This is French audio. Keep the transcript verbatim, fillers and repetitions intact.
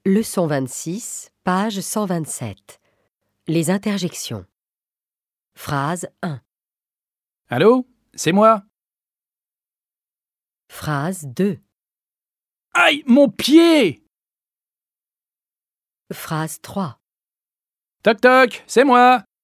Leçon vingt-six, page cent vingt-sept. Les interjections. Phrase un. Allô, c'est moi. Phrase deux. Aïe, mon pied! Phrase trois. Toc toc, c'est moi.